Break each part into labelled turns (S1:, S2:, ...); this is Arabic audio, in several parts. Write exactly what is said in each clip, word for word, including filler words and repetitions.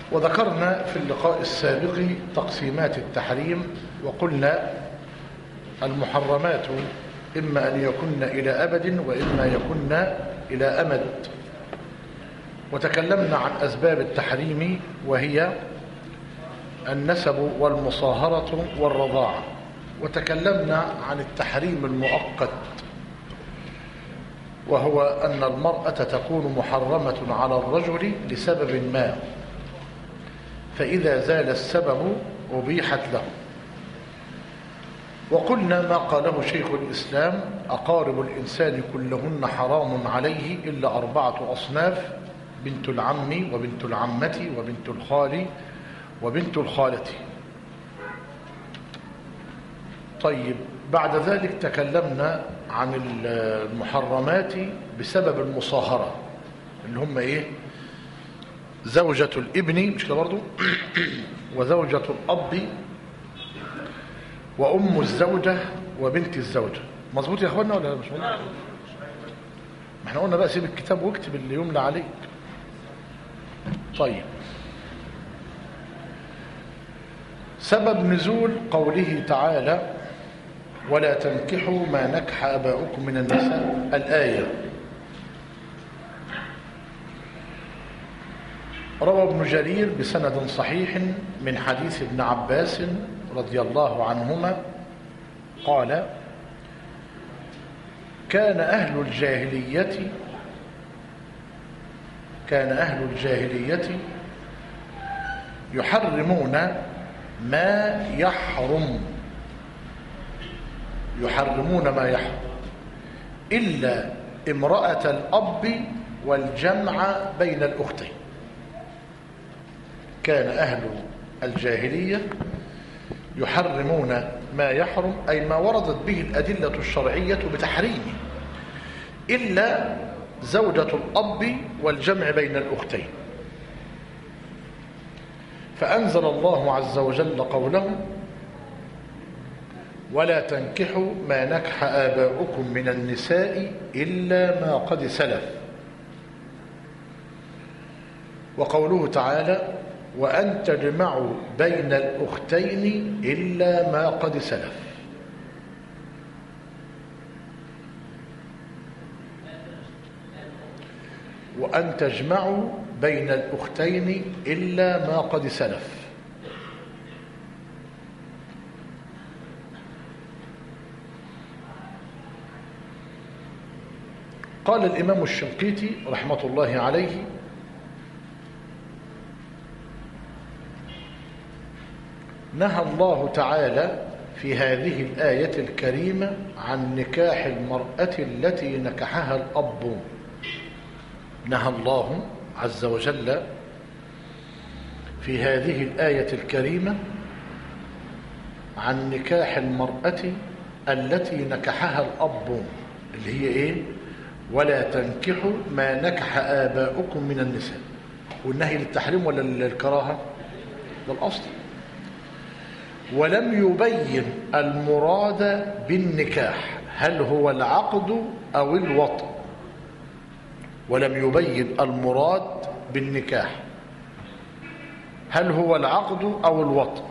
S1: وذكرنا في اللقاء السابق تقسيمات التحريم، وقلنا المحرمات إما أن يكن إلى أبد وإما يكن إلى أمد. وتكلمنا عن أسباب التحريم وهي النسب والمصاهرة والرضاعة. وتكلمنا عن التحريم المؤقت، وهو أن المرأة تكون محرمة على الرجل لسبب ما، فإذا زال السبب أبيحت له. وقلنا ما قاله شيخ الإسلام: أقارب الإنسان كلهن حرام عليه إلا أربعة أصناف: بنت العم وبنت العمة وبنت الخال وبنت الخالة. طيب، بعد ذلك تكلمنا عن المحرمات بسبب المصاهرة، اللي هم ايه؟ زوجة الابن، مش كده برضو؟ وزوجة الأب وأم الزوجة وبنت الزوجة. مظبوط يا اخوانا ولا مش مظبوط؟ ما احنا قلنا بقى سيب الكتاب واكتب اللي يملى عليك. طيب، سبب نزول قوله تعالى: ولا تنكحوا ما نكح آباؤكم من النساء، الآية. روى ابن جرير بسند صحيح من حديث ابن عباس رضي الله عنهما قال: كان أهل الجاهلية كان أهل الجاهلية يحرمون ما يحرم يحرمون ما يحرم إلا امرأة الأب والجمع بين الأختين. كان أهل الجاهلية يحرمون ما يحرم، أي ما وردت به الأدلة الشرعية بتحريمه، إلا زوجة الأب والجمع بين الأختين. فأنزل الله عز وجل قوله: ولا تنكحوا ما نكح آباؤكم من النساء إلا ما قد سلف. وقوله تعالى: وأن تجمعوا بين الأختين إلا ما قد سلف. وأن تجمعوا بين الأختين إلا ما قد سلف. قال الإمام الشنقيطي رحمة الله عليه: نهى الله تعالى في هذه الآية الكريمة عن نكاح المرأة التي نكحها الأب. نهى الله عز وجل في هذه الآية الكريمة عن نكاح المرأة التي نكحها الأب، اللي هي إيه؟ ولا تنكحوا ما نكح آباؤكم من النساء. والنهي للتحريم ولا للكراهة؟ للأصل. ولم يبين المراد بالنكاح، هل هو العقد أو الوطء؟ ولم يبين المراد بالنكاح، هل هو العقد أو الوطء؟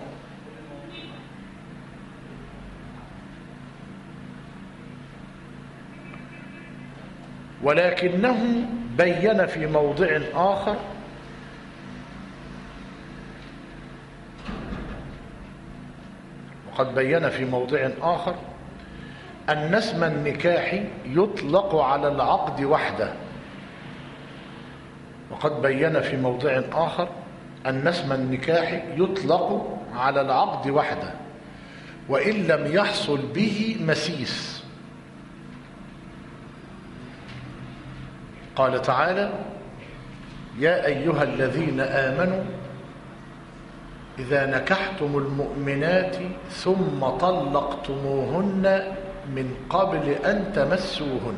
S1: ولكنه بين في موضع آخر وقد بين في موضع آخر أن اسم النكاح يطلق على العقد وحده. وقد بين في موضع آخر أن اسم النكاح يطلق على العقد وحده وإن لم يحصل به مسيس. قال تعالى: يا أيها الذين آمنوا إذا نكحتم المؤمنات ثم طلقتموهن من قبل أن تمسوهن.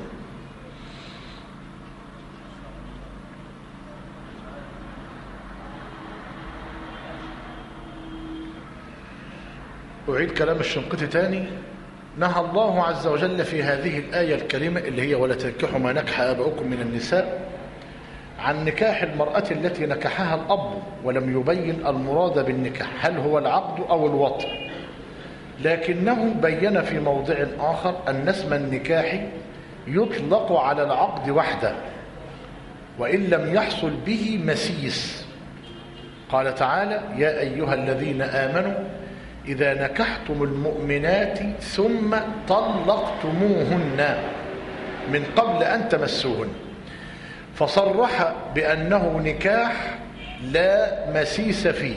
S1: أعيد كلام الشنقيطي تاني: نهى الله عز وجل في هذه الآية الكريمة اللي هي ولا تنكحوا ما نكح آباؤكم من النساء عن نكاح المرأة التي نكحها الأب ولم يبين المراد بالنكاح هل هو العقد أو الوطء، لكنه بين في موضع آخر أن اسم النكاح يطلق على العقد وحده وإن لم يحصل به مسيس. قال تعالى: يا أيها الذين آمنوا إذا نكحتم المؤمنات ثم طلقتموهن من قبل أن تمسوهن، فصرح بأنه نكاح لا مسيس فيه.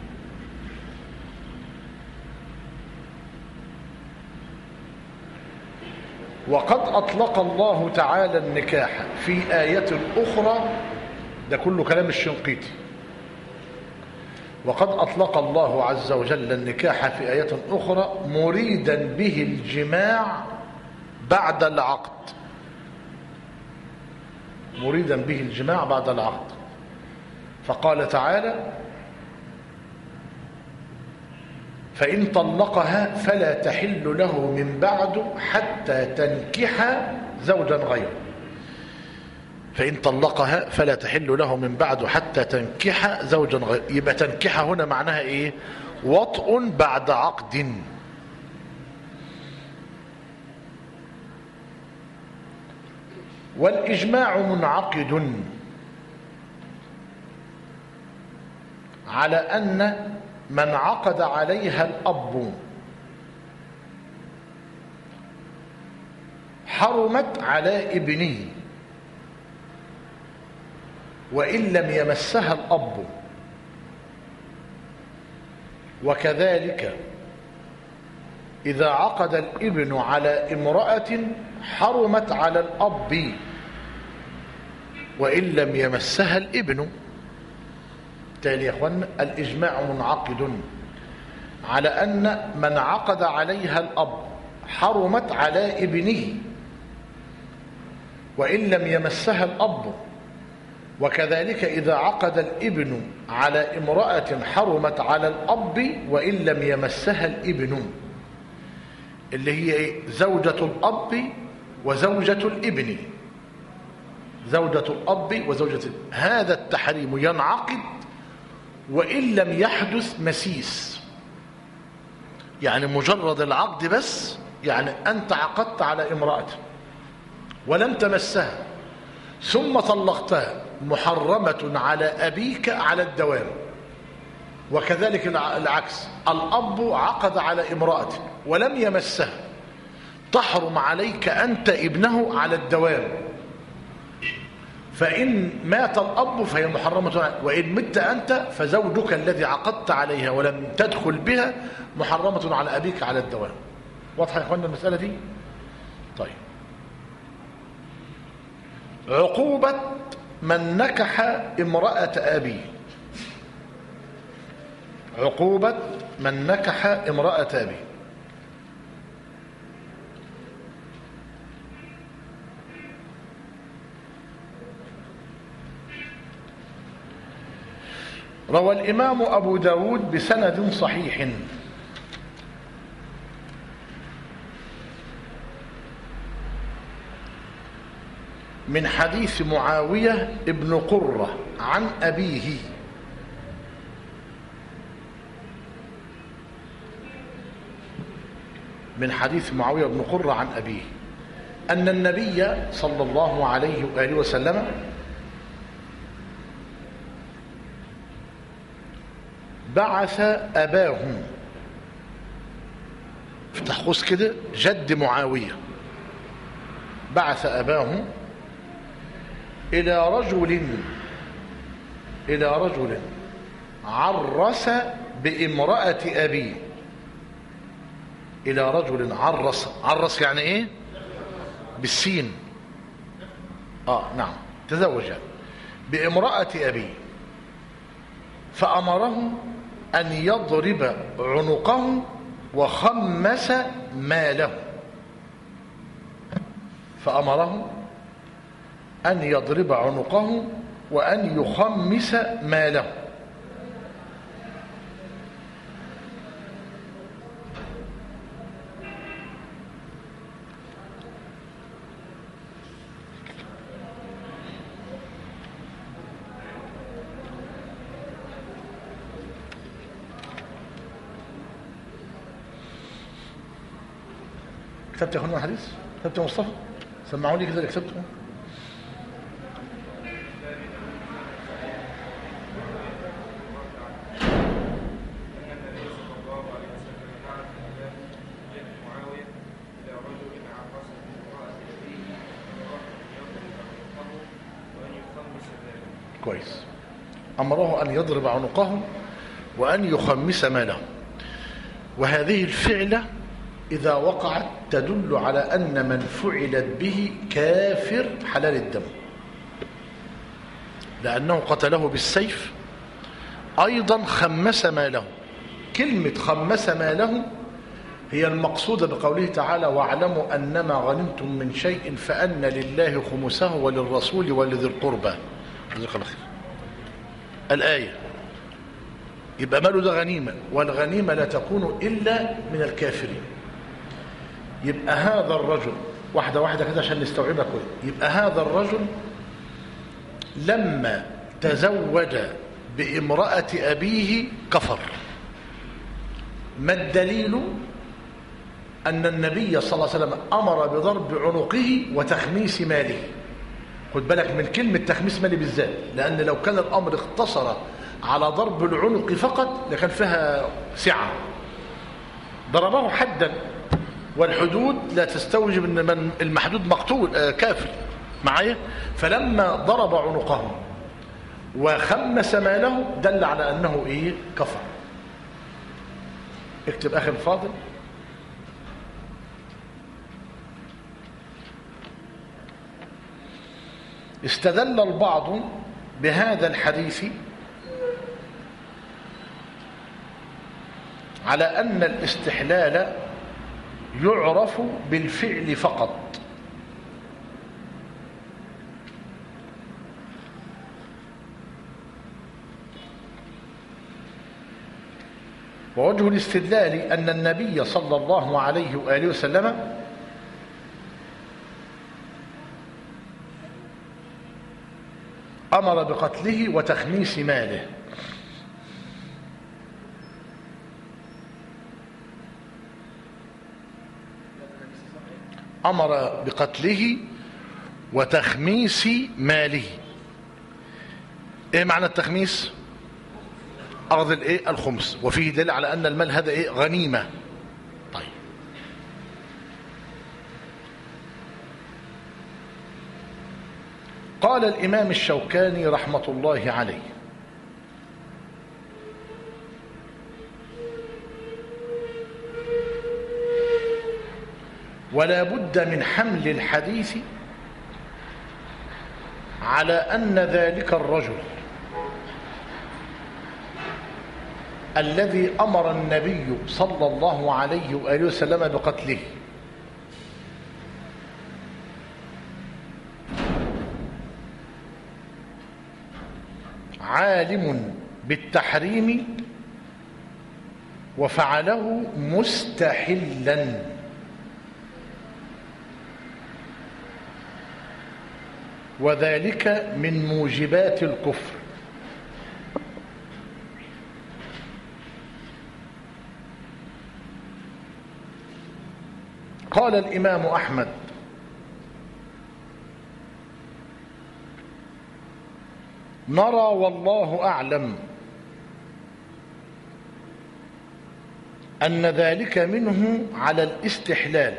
S1: وقد أطلق الله تعالى النكاح في آية أخرى، ده كله كلام الشنقيطي، وقد أطلق الله عز وجل النكاح في آية أخرى مريدا به الجماع بعد العقد، مريدا به الجماع بعد العقد، فقال تعالى: فإن طلقها فلا تحل له من بعد حتى تنكح زوجا غيره. فإن طلقها فلا تحل له من بعد حتى تنكح زوجا غيره. يبقى تنكح هنا معناها إيه؟ وطء بعد عقد. والإجماع منعقد على أن من عقد عليها الأب حرمت على ابنه وإن لم يمسها الأب، وكذلك إذا عقد الابن على امرأة حرمت على الأب وإن لم يمسها الابن. تالي يا اخوانا الإجماع منعقد على أن من عقد عليها الأب حرمت على ابنه وإن لم يمسها الأب، وكذلك إذا عقد الابن على امرأة حرمت على الأب وإن لم يمسها الابن، اللي هي زوجة الأب وزوجة الابن، زوجة الأب وزوجة الابن. هذا التحريم ينعقد وإن لم يحدث مسيس، يعني مجرد العقد بس، يعني أنت عقدت على امرأة ولم تمسها ثم طلقتها، محرمة على أبيك على الدوام. وكذلك العكس، الأب عقد على امرأة ولم يمسها، تحرم عليك أنت ابنه على الدوام. فإن مات الأب فهي محرمة عليك، وإن مت أنت فزوجك الذي عقدت عليها ولم تدخل بها محرمة على أبيك على الدوام. واضحة يا إخوانا المسألة دي؟ طيب، عقوبة من نكح امرأة أبيه. عقوبة من نكح امرأة أبيه. روى الإمام أبو داود بسند صحيح من حديث معاوية ابن قرة عن أبيه من حديث معاوية بن قرة عن أبيه أن النبي صلى الله عليه وآله وسلم بعث أباه، افتح قوس كده، جد معاوية، بعث أباه إلى رجل إلى رجل عرس بامرأة أبيه. إلى رجل عرس، عرس يعني إيه؟ بالسين. آه نعم، تزوج بامرأة أبيه، فأمره أن يضرب عنقه وخمس ماله. فأمره أن يضرب عنقه وأن يخمس ماله. كتبت يا اخوانا الحديث؟ كتبت يا مصطفى؟ سمعوني كده اللي كتبته. كويس. أمره أن يضرب عنقه وأن يخمس ماله. وهذه الفعلة إذا وقعت تدل على أن من فعلت به كافر حلال الدم، لأنه قتله بالسيف. أيضا خمس ماله. كلمة خمس ماله هي المقصودة بقوله تعالى: واعلموا أنما غنمتم من شيء فأن لله خمسه وللرسول ولذي القربى. جزاك الله خير. الآية. يبقى ماله ده غنيمة، والغنيمة لا تكون إلا من الكافرين. يبقى هذا الرجل، واحدة واحدة كده عشان نستوعبها كله، يبقى هذا الرجل لما تزوج بامرأة أبيه كفر. ما الدليل؟ أن النبي صلى الله عليه وسلم أمر بضرب عنقه وتخميس ماله. خد بالك من كلمة تخميس ماله بالذات، لأن لو كان الأمر اختصر على ضرب العنق فقط لكان فيها سعة. ضربه حدا، والحدود لا تستوجب ان من المحدود مقتول آه كافر معايا. فلما ضرب عنقه وخمس ماله دل على انه ايه؟ كفر. اكتب اخي الفاضل: استدل البعض بهذا الحديث على أن الاستحلال يعرف بالفعل فقط، ووجه الاستدلال أن النبي صلى الله عليه وآله وسلم أمر بقتله وتخميس ماله. أمر بقتله وتخميس ماله. إيه معنى التخميس؟ أخذ الإيه؟ الخمس. وفيه دليل على أن المال هذا إيه؟ غنيمة. طيب، قال الإمام الشوكاني رحمة الله عليه: ولا بد من حمل الحديث على أن ذلك الرجل الذي أمر النبي صلى الله عليه وآله وسلم بقتله عالم بالتحريم وفعله مستحلا، وذلك من موجبات الكفر. قال الإمام أحمد: نرى والله أعلم أن ذلك منه على الاستحلال،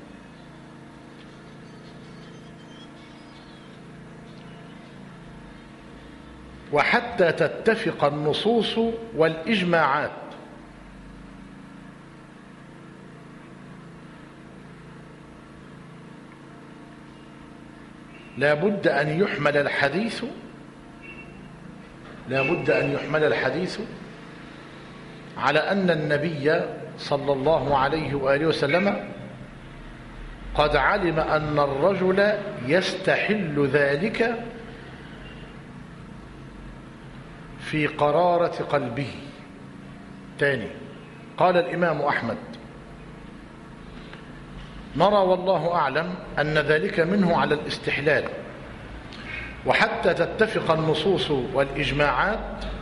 S1: وحتى تتفق النصوص والإجماعات لا بد أن يحمل الحديث لا بد أن يحمل الحديث على أن النبي صلى الله عليه وآله وسلم قد علم أن الرجل يستحل ذلك في قرارة قلبه. تاني، قال الإمام أحمد: نرى والله أعلم أن ذلك منه على الاستحلال، وحتى تتفق النصوص والإجماعات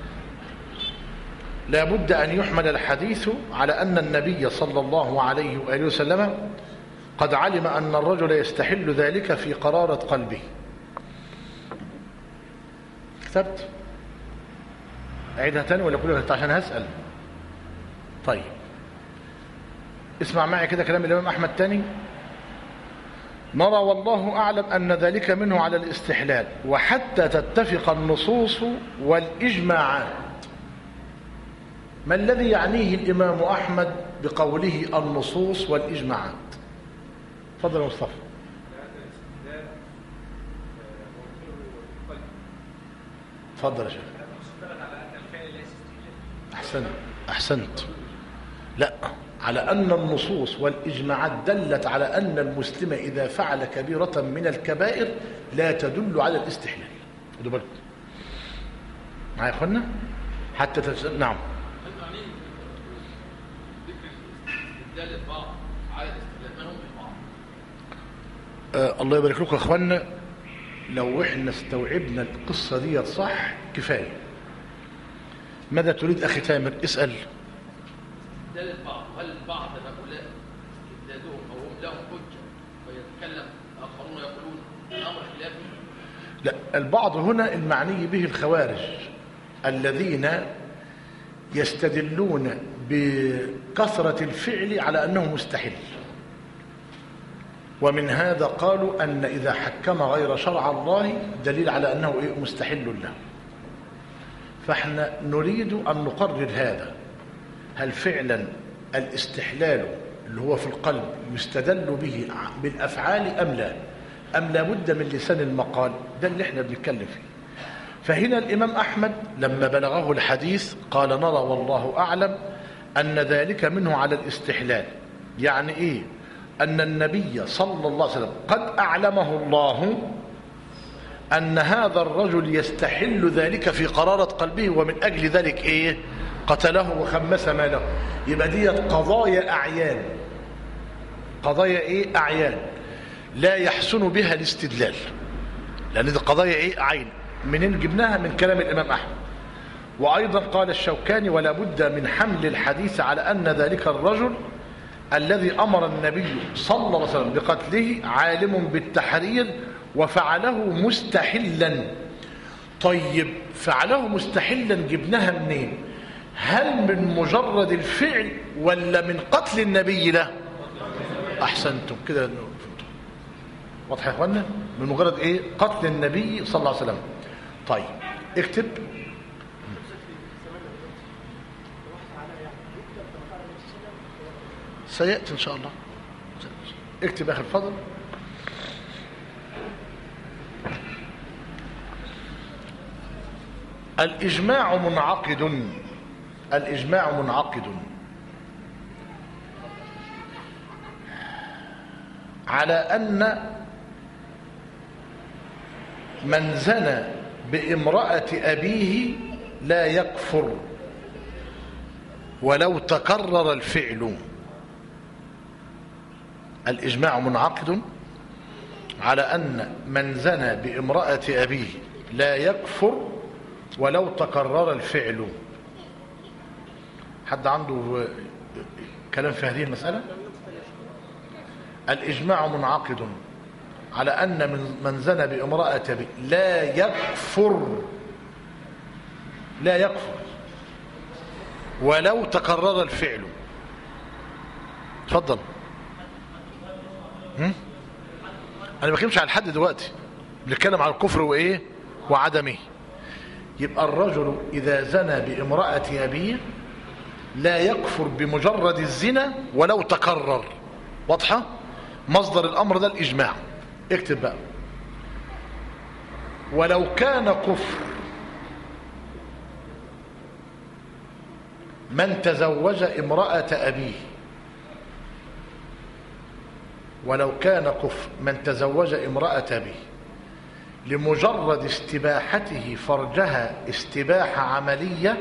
S1: لا بد أن يحمل الحديث على أن النبي صلى الله عليه وآله وسلم قد علم أن الرجل يستحل ذلك في قرارة قلبه. كتبت؟ أعيدها تاني ولا كلها عشان هسأل؟ طيب اسمع معي كده كلام الإمام أحمد تاني. نرى والله أعلم أن ذلك منه على الاستحلال، وحتى تتفق النصوص والإجماعات. ما الذي يعنيه الإمام أحمد بقوله النصوص والإجماعات؟ تفضل يا مصطفى. تفضل يا شيخ. أحسنت أحسنت. لا، على أن النصوص والإجماعات دلت على أن المسلم إذا فعل كبيرة من الكبائر لا تدل على الاستحلال. خدوا بالكم معايا يا اخوانا حتى تس... نعم. آه الله يبارك لكم يا اخوانا. لو احنا استوعبنا القصة دي صح كفاية. ماذا تريد أخي تامر؟ اسأل.
S2: استدلال البعض، هل بعض هؤلاء استدلالهم أو هم لهم حجة ويتكلم آخرون يقولون الأمر خلافي؟
S1: لا، البعض هنا المعني به الخوارج الذين يستدلون بكثرة الفعل على أنه مستحيل، ومن هذا قالوا أن إذا حكم غير شرع الله دليل على أنه مستحيل له. فاحنا نريد أن نقرر هذا، هل فعلا الاستحلال اللي هو في القلب يستدل به بالأفعال أم لا، أم لابد من لسان المقال؟ ده اللي احنا بنتكلم فيه. فهنا الإمام أحمد لما بلغه الحديث قال نرى والله أعلم أن ذلك منه على الاستحلال. يعني إيه؟ أن النبي صلى الله عليه وسلم قد أعلمه الله أن هذا الرجل يستحل ذلك في قرارة قلبه، ومن أجل ذلك إيه؟ قتله وخمس ماله. يبقى دي قضايا أعيان، قضايا إيه؟ أعيان لا يحسن بها الاستدلال، لأن دي قضايا إيه؟ عين. منين جبناها؟ من كلام الإمام أحمد. وأيضا قال الشوكاني ولا بد من حمل الحديث على أن ذلك الرجل الذي أمر النبي صلى الله عليه وسلم بقتله عالم بالتحرير وفعله مستحلا. طيب فعله مستحلا جبناها منين؟ هل من مجرد الفعل ولا من قتل النبي له؟ أحسنتم كده. واضح يا اخوانا؟ من مجرد ايه؟ قتل النبي صلى الله عليه وسلم. طيب اكتب. سيأتي ان شاء الله. اكتب اخي الفضل. الإجماع منعقد، الإجماع منعقد على أن من زنى بامرأة أبيه لا يكفر ولو تكرر الفعل. الإجماع منعقد على أن من زنى بامرأة أبيه لا يكفر ولو تكرر الفعل. حد عنده كلام في هذه المسألة؟ الإجماع منعقد على أن من زنى بامرأة أبيه لا يكفر، لا يكفر ولو تكرر الفعل. تفضل. هم؟ أنا ما بتكلمش على الحد دلوقتي، بنتكلم على الكفر وإيه وعدمه. يبقى الرجل إذا زنى بامرأة أبيه لا يكفر بمجرد الزنا ولو تكرر. واضحة؟ مصدر الأمر ده الإجماع. اكتب بقى. ولو كان كفر من تزوج امرأة أبيه، ولو كان كفر من تزوج امرأة أبيه لمجرد استباحته فرجها استباحة عملية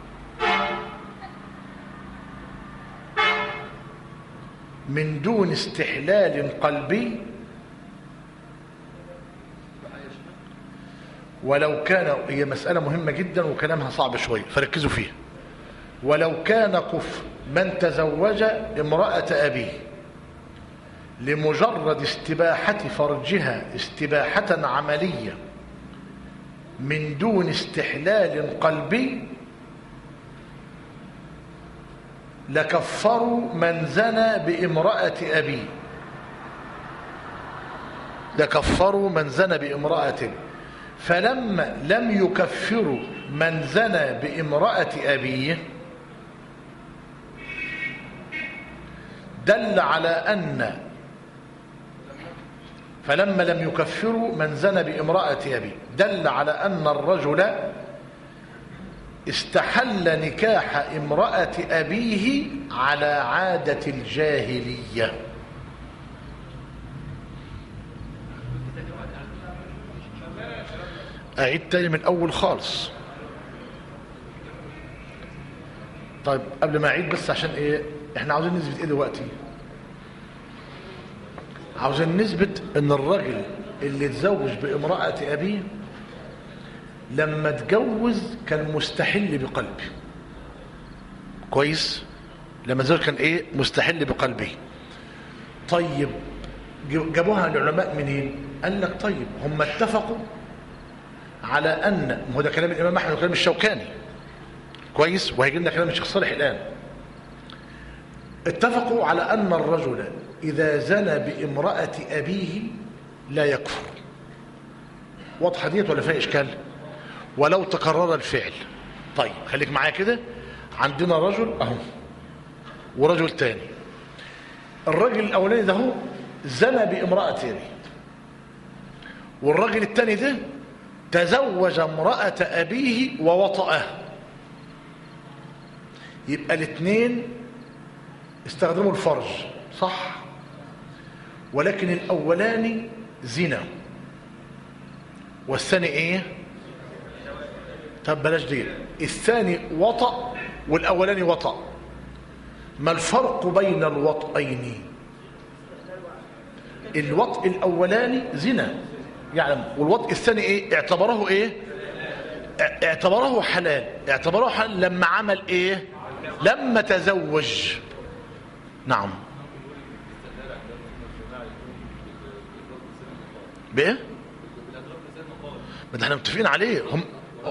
S1: من دون استحلال قلبي، ولو كان، هي مسألة مهمة جدا وكلامها صعب شوية فركزوا فيها. ولو كان كفر من تزوج امرأة أبيه لمجرد استباحة فرجها استباحة عملية من دون استحلال قلبي لكفروا من زنى بامرأة أبيه لكفروا من زنى بامرأة فلما لم يكفروا من زنى بامرأة أبيه دل على أن فلما لم يكفروا من زنى بامرأة أبيه دل على أن الرجل استحل نكاح امرأة أبيه على عادة الجاهلية. أعيد تاني من أول خالص. طيب قبل ما أعيد بس عشان إيه إحنا عاوزين نثبت إيه دلوقتي؟ عاوزين نثبت إن الرجل اللي اتزوج بامرأة أبيه لما اتجوز كان مستحل بقلبه. كويس؟ لما اتزوج كان إيه؟ مستحل بقلبه. طيب جابوها العلماء منين؟ قال لك طيب هم اتفقوا على أن هو ده كلام الإمام أحمد وكلام الشوكاني. كويس؟ وهيجي لنا كلام الشيخ صالح الآن. اتفقوا على أن الرجل إذا زنى بامرأة أبيه لا يكفر. واضحة ديت ولا فيها إشكال؟ ولو تكرر الفعل. طيب خليك معايا كده. عندنا رجل أهو ورجل تاني. الرجل الأولاني ده هو زنى بامرأة أبيه، والرجل التاني ده تزوج امرأة أبيه ووطأها. يبقى الاثنين استخدموا الفرج صح، ولكن الأولاني زنا والثاني ايه؟ طب بلاش دي. الثاني وطأ والأولاني وطأ. ما الفرق بين الوطئين؟ الوطء الأولاني زنا يعلم، والوطء الثاني ايه؟ اعتبره ايه؟ اعتبره حلال. اعتبره حلال لما عمل ايه؟ لما تزوج. نعم. بايه؟ ما ده احنا متفقين عليه. هم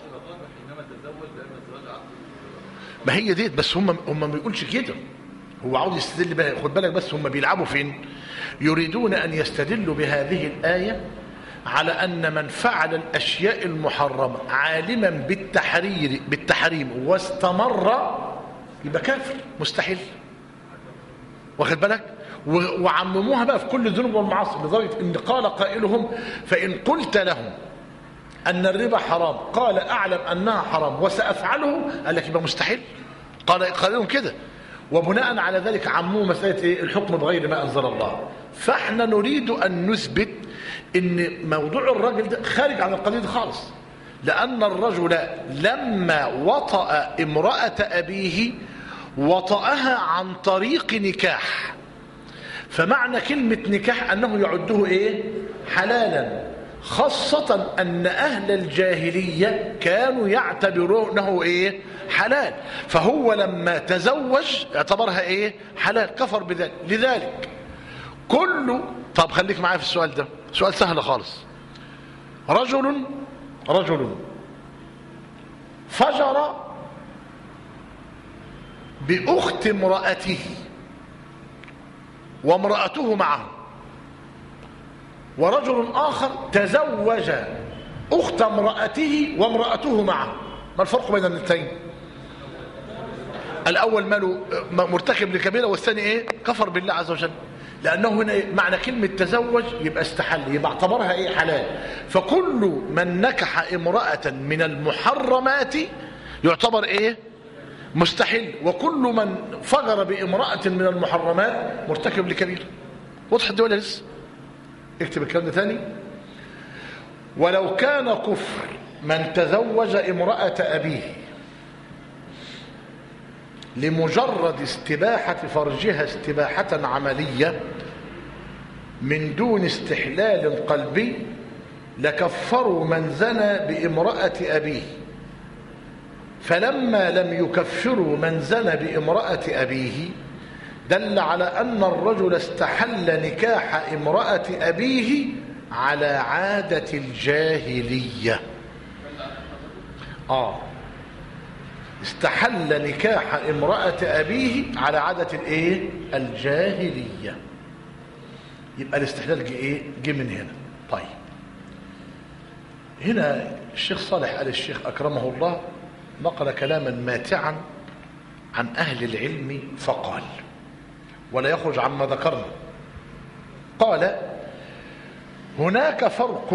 S1: ما هي ديت بس هم هم ما بيقولش كده. هو عاوز يستدل بها. خد بالك بس هم بيلعبوا فين؟ يريدون ان يستدلوا بهذه الآية على أن من فعل الأشياء المحرمة عالما بالتحرير بالتحريم واستمر يبقى كافر مستحيل. واخد بالك؟ وعمموها بقى في كل الذنوب والمعاصي لدرجة ان قال قائلهم فإن قلت لهم أن الربا حرام قال أعلم أنها حرام وسأفعله، قال لك يبقى مستحيل. قال قال لهم كده، وبناء على ذلك عموه مسألة إيه؟ الحكم بغير ما أنزل الله. فاحنا نريد أن نثبت ان موضوع الرجل ده خارج عن القضية دي خالص، لأن الرجل لما وطأ امرأة أبيه وطأها عن طريق نكاح، فمعنى كلمة نكاح أنه يعده إيه؟ حلالا، خاصة أن أهل الجاهلية كانوا يعتبرونه إيه؟ حلال. فهو لما تزوج اعتبرها إيه؟ حلال، كفر بذلك. لذلك كل طب خليك معايا في السؤال ده، سؤال سهل خالص. رجل رجل فجر بأخت امرأته وامرأته معه، ورجل آخر تزوج أخت امرأته وامرأته معه، ما الفرق بين الاثنين؟ الأول ماله مرتكب لكبيرة والثاني إيه؟ كفر بالله عز وجل. لأنه هنا معنى كلمة تزوج يبقى استحل، يبقى اعتبرها إيه؟ حلال. فكل من نكح امرأة من المحرمات يعتبر إيه؟ مستحل. وكل من فجر بامرأة من المحرمات مرتكب لكبيرة. واضح الدول لسه؟ اكتب الكلام ده ثاني. ولو كان كفر من تزوج امرأة أبيه لمجرد استباحة فرجها استباحة عملية من دون استحلال قلبي لكفروا من زنى بامرأة أبيه، فلما لم يكفروا من زنى بامرأة أبيه دل على أن الرجل استحل نكاح امرأة أبيه على عادة الجاهلية. آه استحل نكاح امرأة أبيه على عادة الإيه؟ الجاهلية. يبقى الاستحلال جه إيه؟ جه من هنا. طيب هنا الشيخ صالح آل الشيخ أكرمه الله نقل كلاما ماتعا عن أهل العلم فقال، ولا يخرج عما ذكرنا، قال: هناك فرق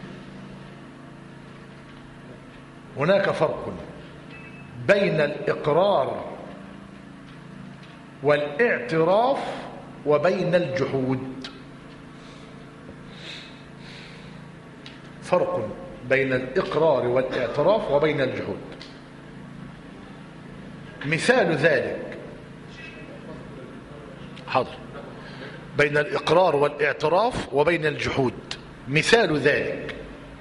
S1: هناك فرق بين الإقرار والاعتراف وبين الجحود. فرق بين الإقرار والاعتراف وبين الجحود. مثال ذلك، حاضر، بين الإقرار والاعتراف وبين الجحود. مثال ذلك: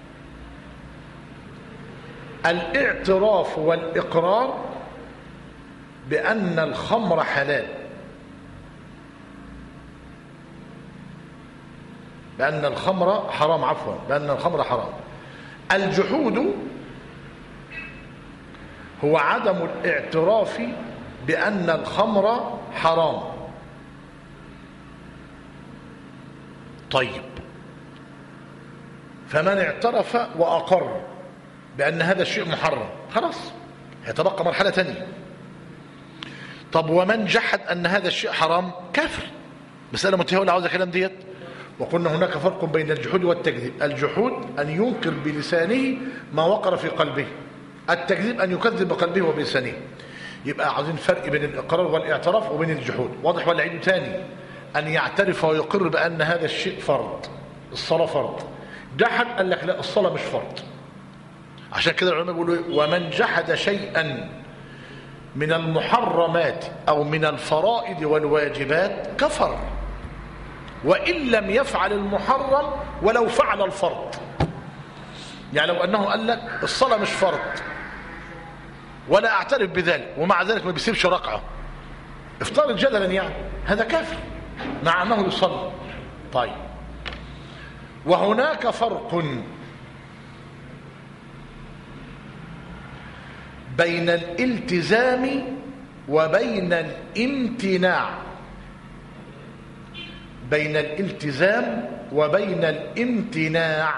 S1: الاعتراف والإقرار بأن الخمر حلال، بأن الخمر حرام، عفوا بأن الخمر حرام. الجحود هو عدم الاعتراف بأن الخمر حرام. طيب، فمن اعترف وأقر بأن هذا الشيء محرم خلاص يتبقى مرحلة تانية. طب ومن جحد أن هذا الشيء حرام كافر. مسألة منتهية ولا عاوزة كلام ديت؟ وقلنا هناك فرق بين الجحود والتكذيب. الجحود أن ينكر بلسانه ما وقر في قلبه، التكذيب أن يكذب بقلبه وبلسانه. يبقى عاوزين فرق بين الإقرار والاعتراف وبين الجحود. واضح ولا عيد تاني؟ أن يعترف ويقر بأن هذا الشيء فرض، الصلاة فرض. جحد قال لك لا، الصلاة مش فرض. عشان كده العلماء بيقولوا: ومن جحد شيئا من المحرمات أو من الفرائض والواجبات كفر، وإن لم يفعل المحرم ولو فعل الفرض. يعني لو أنه قال لك الصلاة مش فرض ولا أعترف بذلك، ومع ذلك ما بيسيبش ركعة، افترض جدلا يعني، هذا كافر مع أنه يصلي. طيب، وهناك فرق بين الالتزام وبين الامتناع. بين الالتزام وبين الامتناع.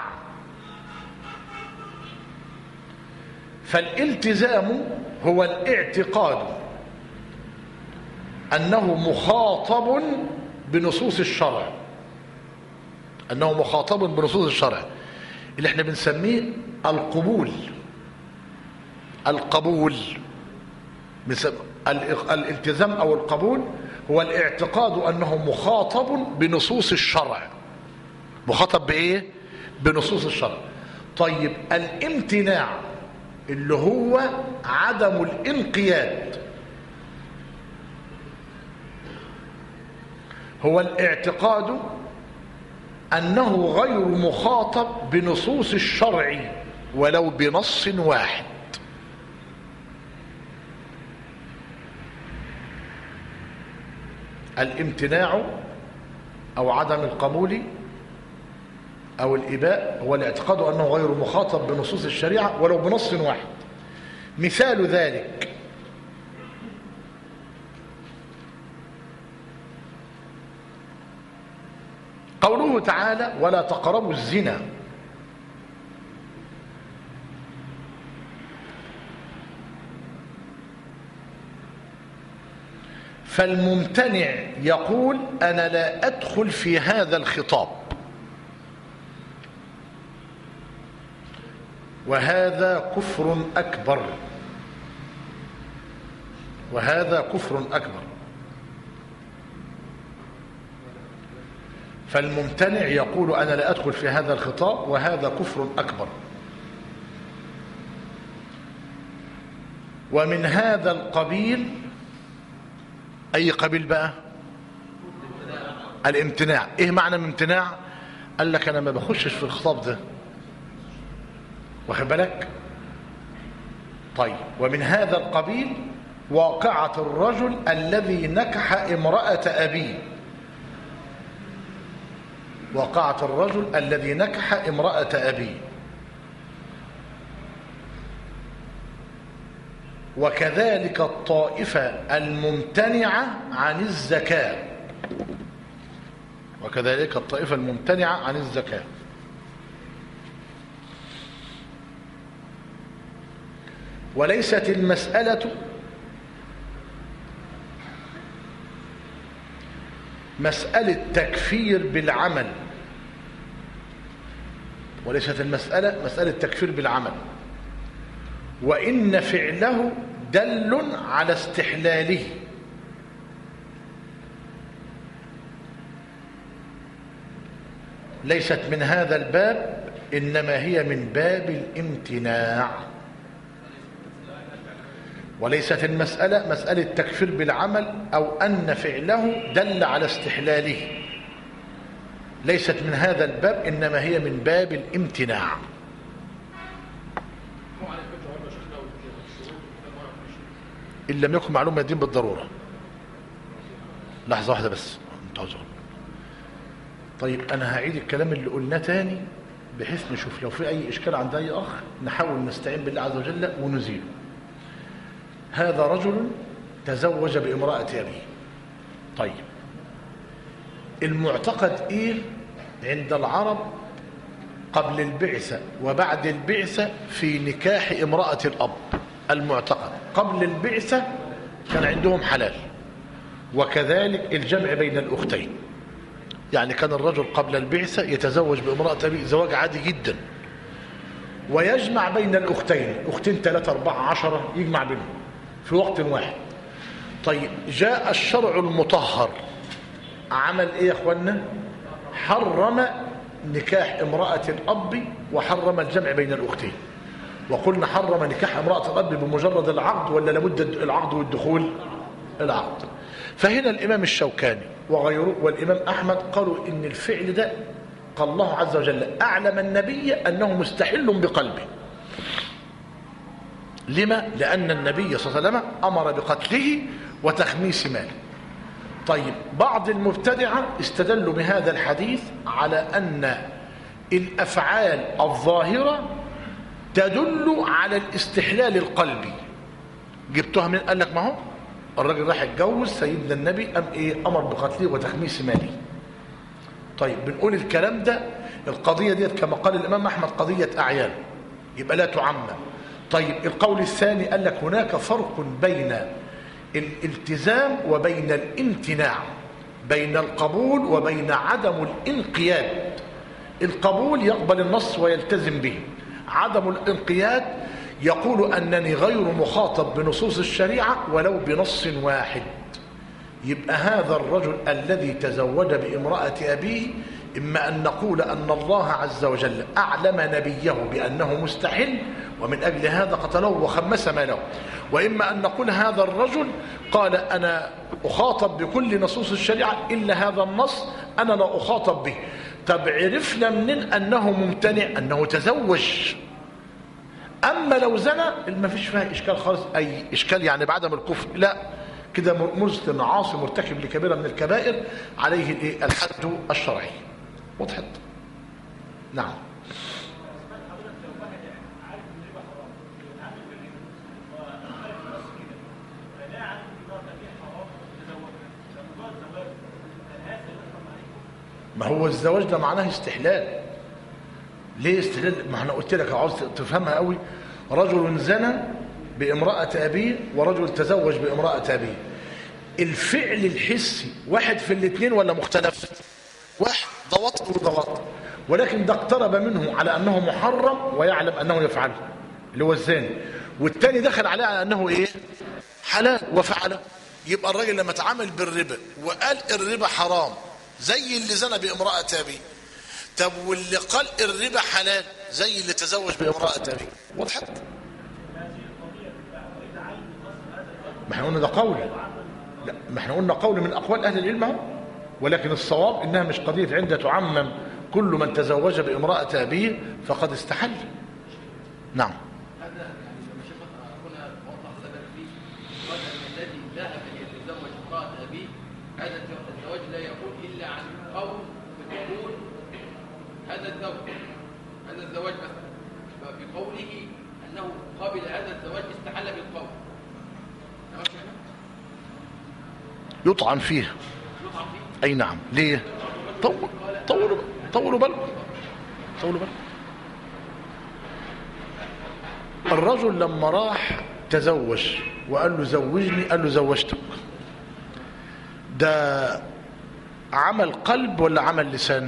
S1: فالالتزام هو الاعتقاد أنه مخاطب بنصوص الشرع، أنه مخاطب بنصوص الشرع، اللي احنا بنسميه القبول. القبول الالتزام أو القبول هو الاعتقاد أنه مخاطب بنصوص الشرع. مخاطب بإيه؟ بنصوص الشرع. طيب، الامتناع اللي هو عدم الانقياد هو الاعتقاد أنه غير مخاطب بنصوص الشرع ولو بنص واحد. الامتناع أو عدم القبول أو الإباء هو الاعتقاد أنه غير مخاطب بنصوص الشريعة ولو بنص واحد. مثال ذلك: قوله تعالى: ولا تقربوا الزنا. فالممتنع يقول: أنا لا أدخل في هذا الخطاب، وهذا كفر أكبر، وهذا كفر أكبر. فالممتنع يقول: أنا لا أدخل في هذا الخطاب وهذا كفر أكبر. ومن هذا القبيل، أي قبيل بقى؟ الامتناع. إيه معنى الامتناع؟ قال لك أنا ما بخشش في الخطاب ده، واخد بالك؟ طيب، ومن هذا القبيل واقعة الرجل الذي نكح امرأة أبيه. واقعة الرجل الذي نكح امرأة أبيه. وكذلك الطائفة الممتنعة عن الزكاة. وكذلك الطائفة الممتنعة عن الزكاة. وليست المسألة مسألة تكفير بالعمل. وليست المسألة مسألة تكفير بالعمل، وإن فعله دل على استحلاله. ليست من هذا الباب، إنما هي من باب الامتناع. وليست المسألة مسألة تكفير بالعمل أو أن فعله دل على استحلاله. ليست من هذا الباب، إنما هي من باب الامتناع. إن لم يكن معلومة الدين بالضرورة. لحظة واحدة بس انتظر. طيب أنا هعيد الكلام اللي قلناه تاني بحيث نشوف لو في أي إشكال عند أي أخ نحاول نستعين بالله عز وجل ونزيله. هذا رجل تزوج بامرأة أبيه. طيب المعتقد إيه عند العرب قبل البعثة وبعد البعثة في نكاح امرأة الأب؟ المعتقد قبل البعثة كان عندهم حلال، وكذلك الجمع بين الأختين. يعني كان الرجل قبل البعثة يتزوج بامرأة أبيه زواج عادي جدا، ويجمع بين الأختين، أختين ثلاثة أربعة عشرة يجمع بينهم في وقت واحد. طيب جاء الشرع المطهر عمل ايه يا اخوانا؟ حرم نكاح امرأة الأب وحرم الجمع بين الأختين. وقلنا حرم نكاح امرأة الأب بمجرد العقد ولا لابد العقد والدخول؟ العقد. فهنا الإمام الشوكاني وغيره والإمام أحمد قالوا إن الفعل ده قال الله عز وجل أعلم النبي أنه مستحل بقلبه. لما؟ لأن النبي صلى الله عليه وسلم أمر بقتله وتخميس ماله. طيب بعض المبتدعة استدلوا بهذا الحديث على أن الأفعال الظاهرة تدل على الاستحلال القلبي. جبتها من؟ قال لك ما هو الراجل راح يتجوز سيدنا النبي أم إيه؟ أمر بقتله وتخميس ماله. طيب بنقول الكلام ده القضية ديت كما قال الإمام أحمد قضية أعيان، يبقى لا تعمم. طيب القول الثاني قال لك هناك فرق بين الالتزام وبين الامتناع، بين القبول وبين عدم الانقياد. القبول يقبل النص ويلتزم به، عدم الانقياد يقول أنني غير مخاطب بنصوص الشريعة ولو بنص واحد. يبقى هذا الرجل الذي تزوج بامرأة أبيه إما أن نقول أن الله عز وجل أعلم نبيه بأنه مستحل ومن أجل هذا قتله وخمس ماله، وإما أن نقول هذا الرجل قال أنا أخاطب بكل نصوص الشريعة إلا هذا النص أنا لا أخاطب به. طب عرفنا منين أنه ممتنع؟ أنه تزوج. أما لو زنى ما فيش فيها إشكال خالص، أي إشكال يعني بعدم الكفر، لا كده مسلم عاصي مرتكب لكبيرة من الكبائر عليه الحد الشرعي. وضحت؟ نعم. ما هو الزواج ده معناه استحلال. ليه استحلال؟ ما انا قلت لك عاوز تفهمها قوي. رجل زنى بامرأة أبيه ورجل تزوج بامرأة أبيه، الفعل الحسي واحد في الاثنين ولا مختلف؟ واحد، ده وطء وده وطء، ولكن ده اقترب منه على أنه محرم ويعلم أنه يفعله اللي هو الزاني، والتاني دخل عليه على أنه إيه؟ حلال وفعله. يبقى الراجل لما اتعامل بالربا وقال الربا حرام زي اللي زنى بامرأة أبيه. طب واللي قال الربا حلال زي اللي تزوج بامرأة أبيه. وضحت؟ ما احنا قلنا ده قول، لا ما احنا قلنا قول من أقوال أهل العلم، ولكن الصواب إنها مش قضية عند تعمم كل من تزوج بامرأة أبيه فقد استحل. نعم.
S2: هذا يعني لما شفت هنا وضح لنا فيه نقل عن قول بتقول هذا الزوج هذا الزواج مثلا، فبقوله انه قبل هذا الزواج استحل بالقول.
S1: يطعن فيه.
S2: يطعن فيه.
S1: اي نعم. ليه؟ طول طولوا طولوا بالكم طولوا بالكم. الرجل لما راح تزوج وقال له زوجني، قال له زوجتك، ده عمل قلب ولا عمل لسان؟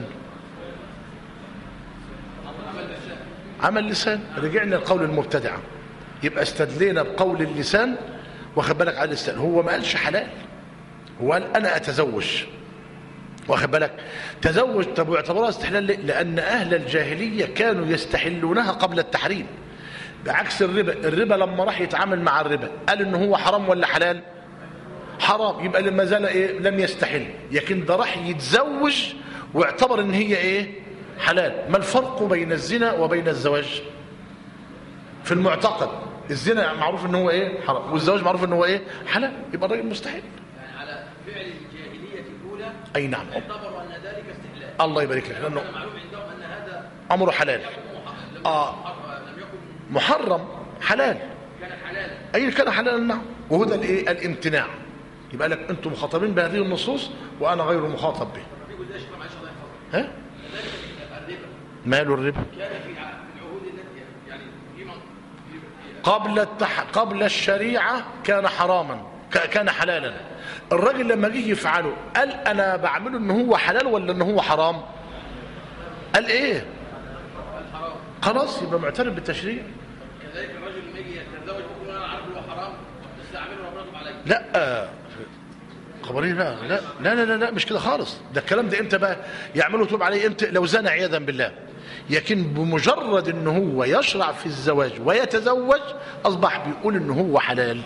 S1: عمل لسان. رجعنا لقول المبتدعه، يبقى استدلينا بقول اللسان، واخد بالك على اللسان. هو ما قالش حلال، هو قال انا اتزوج، واخد بالك. تزوج. طب واعتبرها استحلال ليه؟ لان اهل الجاهليه كانوا يستحلونها قبل التحريم، بعكس الربا. الربا لما راح يتعامل مع الربا قال ان هو حرام ولا حلال؟ حرام. يبقى لما زال ايه؟ لم يستحل. لكن ده راح يتزوج واعتبر ان هي ايه؟ حلال. ما الفرق بين الزنا وبين الزواج؟ في المعتقد الزنا معروف ان هو ايه؟ حرام، والزواج معروف ان هو ايه؟ حلال. يبقى الراجل مستحيل.
S2: يعني على فعل الجاهليه الاولى
S1: اي نعم،
S2: اعتبروا ان ذلك استحلال.
S1: الله يبارك لك. لانه
S2: معلوم عندهم ان هذا
S1: امره حلال. اه
S2: لم يكن
S1: محرم، حلال.
S2: كان حلالا.
S1: اي كان حلالا. نعم. وهو ده الايه؟ الامتناع. يبقى لك انتم مخاطبين بهذه النصوص وانا غير مخاطب به.
S2: بيقول ده شيخ معلش الله يحفظك.
S1: ها؟
S2: الربا
S1: ماله الربا؟
S2: كان في العهود التي يعني في من
S1: قبل التح... قبل الشريعه كان حراما، ك... كان حلالا. الراجل لما جه يفعله قال انا بعمله ان هو حلال ولا ان هو حرام؟ قال ايه؟
S2: الحرام.
S1: خلاص يبقى معترف بالتشريع.
S2: كذلك الرجل لما يجي يتزوج يقول انا عارف ان هو حرام بس اعمله ربنا عليه.
S1: لا خبريه. لا لا لا لا لا, لا مش كده خالص. ده الكلام ده امتى بقى يعملوا توب عليه؟ امتى؟ لو زنى عياذا بالله. لكن بمجرد ان هو يشرع في الزواج ويتزوج اصبح بيقول ان هو حلال.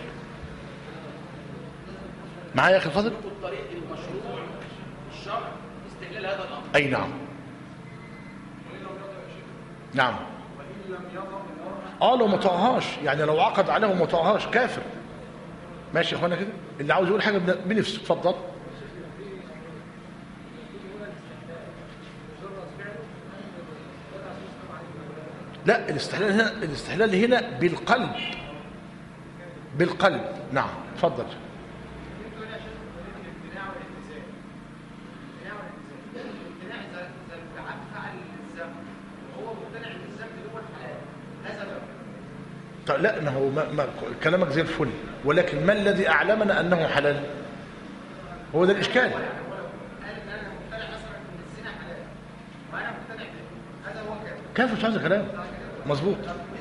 S1: معايا يا اخي الفاضل؟
S2: الطريق المشروع الشرع استحلال هذا الامر.
S1: اي نعم. نعم. اه لو ما طاهاش، يعني لو عقد عليه وما طاهاش كافر. ماشي يا اخوانا كده. اللي عاوز يقول حاجه بنفسه اتفضل. لا الاستحلال هنا، الاستحلال هنا بالقلب. بالقلب. نعم اتفضل. لا ما هو ما ما كلامك زي الفل، ولكن ما الذي اعلمنا انه حلال؟ هو ده الاشكال. كيف مش هذا كلام مظبوط؟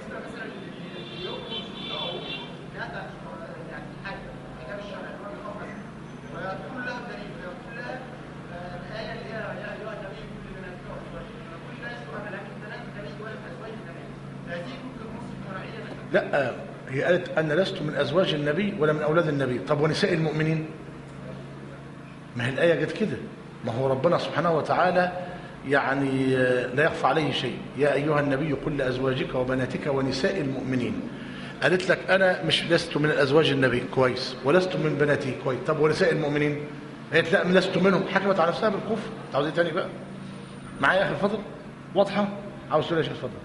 S1: لا هي قالت أنا لست من أزواج النبي ولا من أولاد النبي. طب ونساء المؤمنين؟ ما هي الآية جت كده. ما هو ربنا سبحانه وتعالى يعني لا يخفى عليه شيء. يا أيها النبي قل لأزواجك وبناتك ونساء المؤمنين. قالت لك أنا مش لست من أزواج النبي كويس ولست من بناته كويس. طب ونساء المؤمنين؟ قالت لا لست منهم. حكمت على نفسها بالكفر. عاوز ايه تاني بقى؟ معايا يا أخي الفضل؟ واضحة؟ عاوز تقول يا شيخ اتفضل.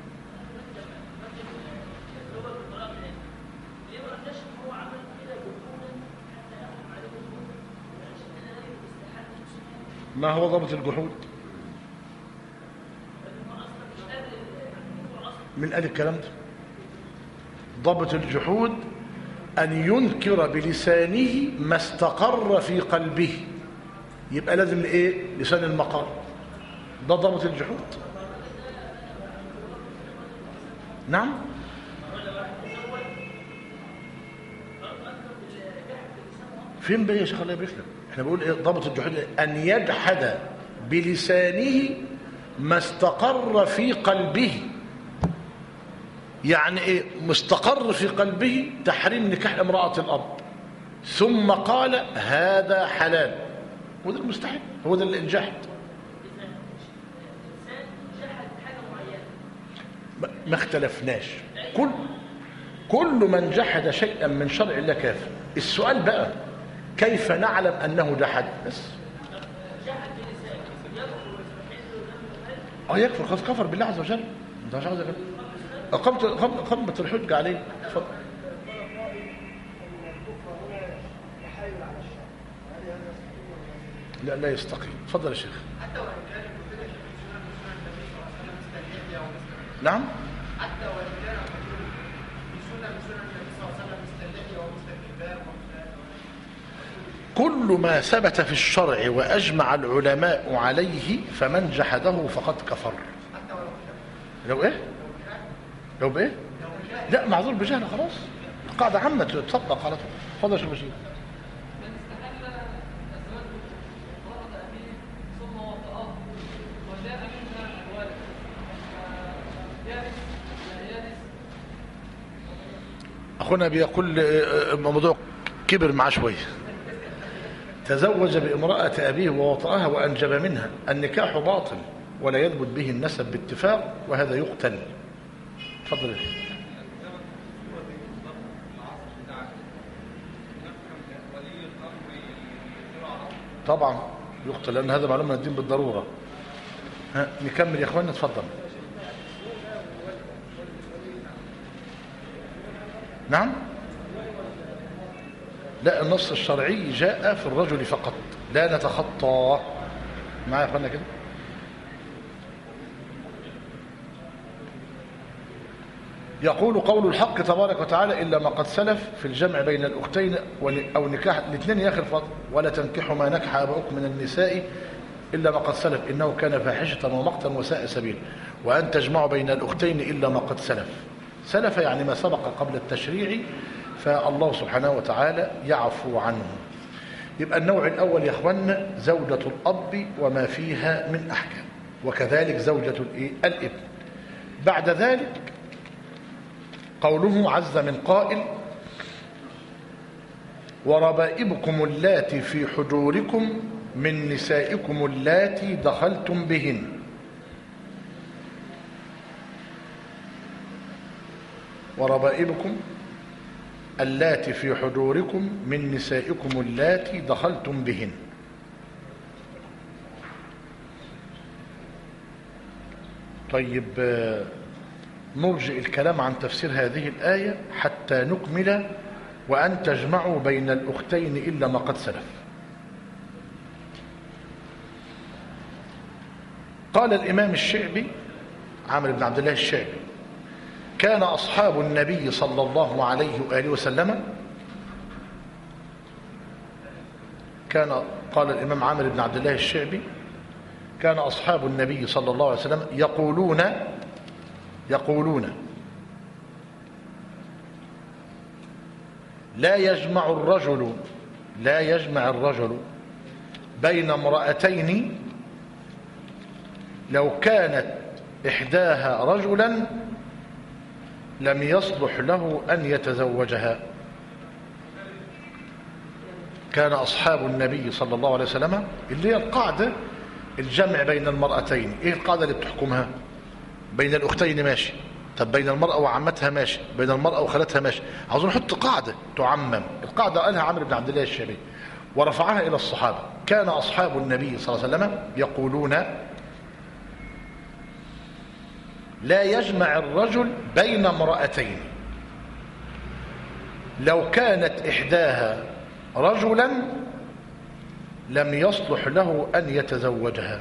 S1: ما هو ضابط الجحود؟ من قال الكلام ده؟ ضابط الجحود أن ينكر بلسانه ما استقر في قلبه. يبقى لازم الايه؟ لسان المقال. ده ضابط الجحود. نعم. فين بقى يا شيخ الله يبارك لك؟ احنا بنقول ايه ضابط الجحود؟ ان يجحد بلسانه ما استقر في قلبه. يعني ايه مستقر في قلبه؟ تحريم نكاح امرأة الاب ثم قال هذا حلال. هو ده المستحيل، هو ده اللي انجحد. ما اختلفناش. كل كل من جحد شيئا من شرع الله كافر. السؤال بقى كيف نعلم انه جحد؟ بس اه يكفر، خلاص كفر بالله عز وجل. انت مش عاوز كده. اقامت اقامت الحجه عليه. اتفضل. لا لا يستقيم. اتفضل يا شيخ.
S3: حتى وان كان كتب في سنن من سنن النبي صلى الله عليه وسلم مستلهيه ومستلهيه.
S1: نعم.
S3: حتى وان كان كتب في سنن من سنن النبي صلى الله عليه وسلم مستلهيه ومستكباه.
S1: كل ما ثبت في الشرع واجمع العلماء عليه فمن جحده فقد كفر.
S3: حتى ولو
S1: لو ايه؟ لو بايه؟ لا معذور بجهل خلاص. قاعده عامه تطبق على طول. اتفضل يا شيخ بشير. أخونا بيقول موضوع كبر معاه شوية. تزوج بامرأة أبيه ووطأها وأنجب منها، النكاح باطل ولا يثبت به النسب باتفاق وهذا يقتل. تفضل يا شيخ. طبعا يقتل لأن هذا معلوم من الدين بالضرورة. ها نكمل يا أخوانا. تفضل. نعم. لا النص الشرعي جاء في الرجل فقط، لا نتخطى. معايا يا اخوانا كده. يقول قول الحق تبارك وتعالى إلا ما قد سلف في الجمع بين الأختين أو نكاح الاثنين يا أخي الفضل، ولا تنكحوا ما نكح آباؤكم من النساء إلا ما قد سلف إنه كان فاحشة ومقتا وساء سبيل، وأن تجمعوا بين الأختين إلا ما قد سلف. سلف يعني ما سبق قبل التشريع، فالله سبحانه وتعالى يعفو عنه. يبقى النوع الأول يا أخوانا زوجة الأب وما فيها من أحكام، وكذلك زوجة الابن. بعد ذلك قوله عز من قائل وربائبكم اللاتي في حجوركم من نسائكم اللاتي دخلتم بهن. وربائبكم اللاتي في حجوركم من نسائكم اللاتي دخلتم بهن. طيب نرجئ الكلام عن تفسير هذه الآية حتى نكمل وأن تجمعوا بين الأختين إلا ما قد سلف. قال الإمام الشعبي عامر بن عبد الله الشعبي كان أصحاب النبي صلى الله عليه وآله وسلم كان قال الإمام عامر بن عبد الله الشعبي كان أصحاب النبي صلى الله عليه وسلم يقولون يقولون لا يجمع الرجل لا يجمع الرجل بين امرأتين لو كانت إحداها رجلا لم يصلح له أن يتزوجها. كان أصحاب النبي صلى الله عليه وسلم اللي هي القاعدة الجمع بين المرأتين. إيه القاعدة اللي بتحكمها؟ بين الأختين ماشي، طب بين المرأة وعمتها ماشي، بين المرأة وخالتها ماشي. عاوزين نحط قاعدة تعمم. القاعدة قالها عمرو بن عبد الله الشعبي ورفعها إلى الصحابة. كان أصحاب النبي صلى الله عليه وسلم يقولون لا يجمع الرجل بين امرأتين لو كانت إحداها رجلا لم يصلح له أن يتزوجها.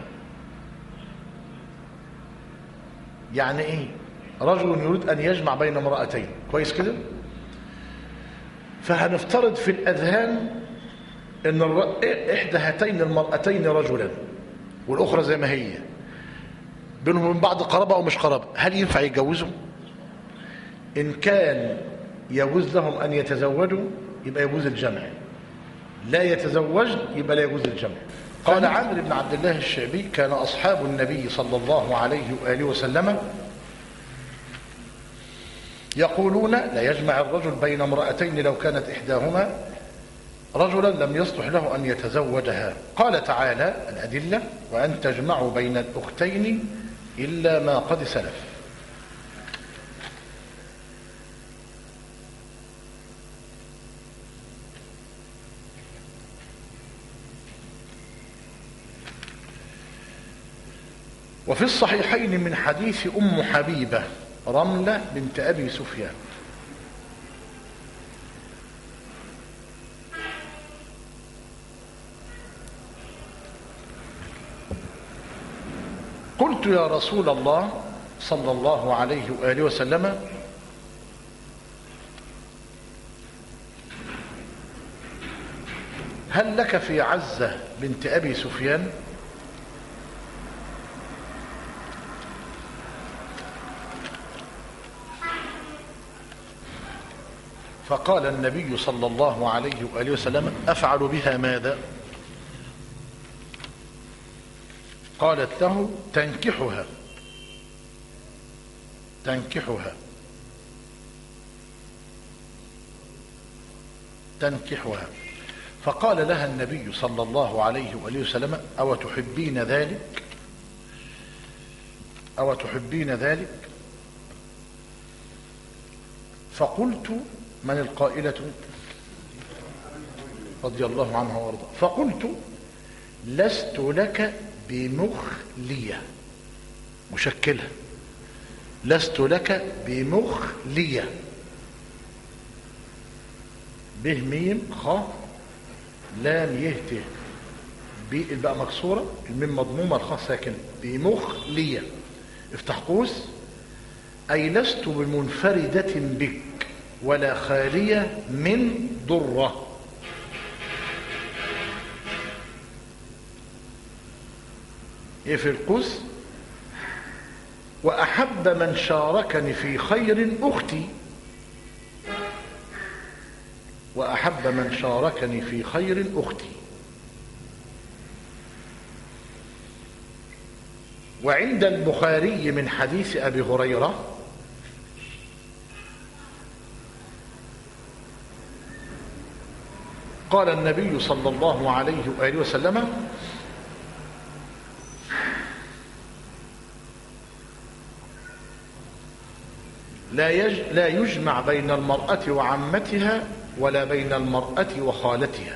S1: يعني إيه؟ رجل يريد أن يجمع بين امرأتين، كويس كده؟ فهنفترض في الأذهان أن إحدى هاتين المرأتين رجلا والأخرى زي ما هي، بينهم من بعض قرابة أو مش قرابة، هل ينفع يتجوزوا؟ إن كان يجوز لهم أن يتزوجوا يبقى يجوز الجمع، لا يتزوج يبقى لا يجوز الجمع. قال عامر بن عبد الله الشعبي كان أصحاب النبي صلى الله عليه وآله وسلم يقولون لا يجمع الرجل بين امرأتين لو كانت إحداهما رجلا لم يصلح له أن يتزوجها. قال تعالى الأدلة وأن تجمعوا بين الأختين إلا ما قد سلف. وفي الصحيحين من حديث أم حبيبة رملة بنت أبي سفيان قلت يا رسول الله صلى الله عليه وآله وسلم هل لك في عزة بنت أبي سفيان؟ فقال النبي صلى الله عليه وآله وسلم أفعل بها ماذا؟ قالت له تنكحها تنكحها تنكحها فقال لها النبي صلى الله عليه وآله وسلم أو تحبين ذلك أو تحبين ذلك فقلت من القائلة رضي الله عنها وارضاها فقلت لست لك بمخلية مشكلة لست لك بمخلية به ميم خ لام يه ت ب الباء مكسورة الميم مضمومة الخاء ساكنة بمخلية افتح قوس أي لست بمنفردة بك ولا خالية من ضرة في القوس وأحب من شاركني في خير أختي وأحب من شاركني في خير أختي وعند البخاري من حديث أبي هريرة قال النبي صلى الله عليه وآله وسلم لا يج لا يجمع بين المرأة وعمتها ولا بين المرأة وخالتها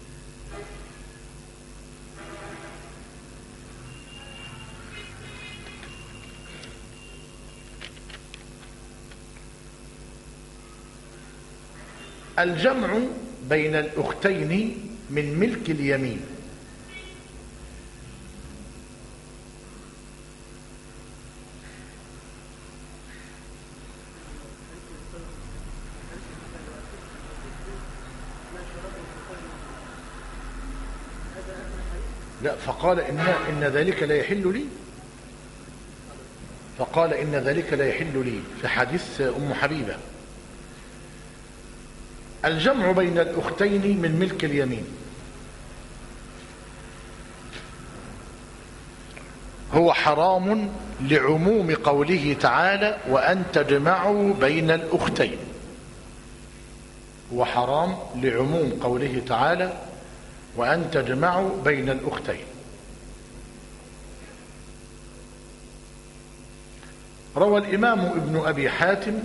S1: الجمع بين الأختين من ملك اليمين لا فقال إن, إن ذلك لا يحل لي فقال إن ذلك لا يحل لي في حديث أم حبيبة الجمع بين الأختين من ملك اليمين هو حرام لعموم قوله تعالى وأن تجمعوا بين الأختين هو حرام لعموم قوله تعالى وأن تجمعوا بين الأختين روى الإمام ابن أبي حاتم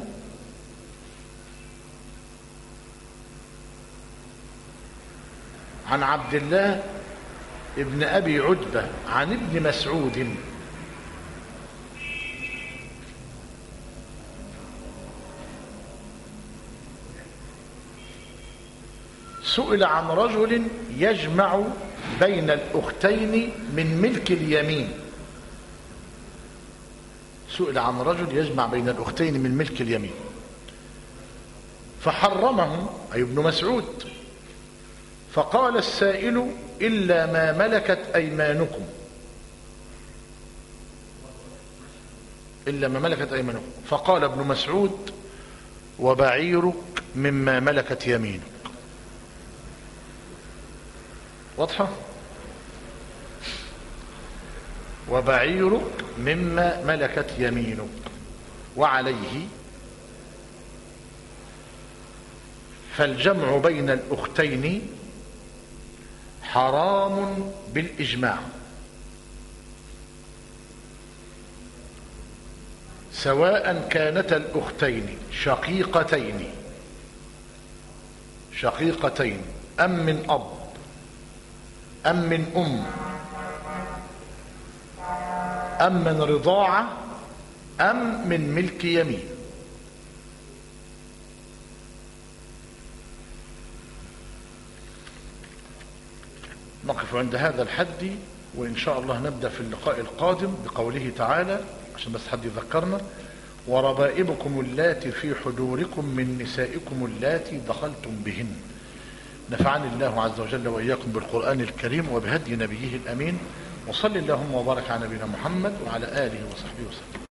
S1: عن عبد الله ابن أبي عتبة عن ابن مسعود سئل عن رجل يجمع بين الأختين من ملك اليمين سئل عن رجل يجمع بين الأختين من ملك اليمين فحرمه أي ابن مسعود فقال السائل إلا ما ملكت أيمانكم إلا ما ملكت أيمانكم فقال ابن مسعود وبعيرك مما ملكت يمينك واضحة وبعيرك مما ملكت يمينك وعليه فالجمع بين الأختين حرام بالإجماع سواء كانتا الأختين شقيقتين شقيقتين أم من أب أم من أم أم من رضاعة أم من ملك يمين. نقف عند هذا الحد، وإن شاء الله نبدأ في اللقاء القادم بقوله تعالى، عشان بس حد يذكرنا: وربائبكم اللاتي في حجوركم من نسائكم اللاتي دخلتم بهن. نفعني الله عز وجل وإياكم بالقرآن الكريم وبهدي نبيه الأمين، وصل اللهم وبارك على نبينا محمد وعلى آله وصحبه وسلم.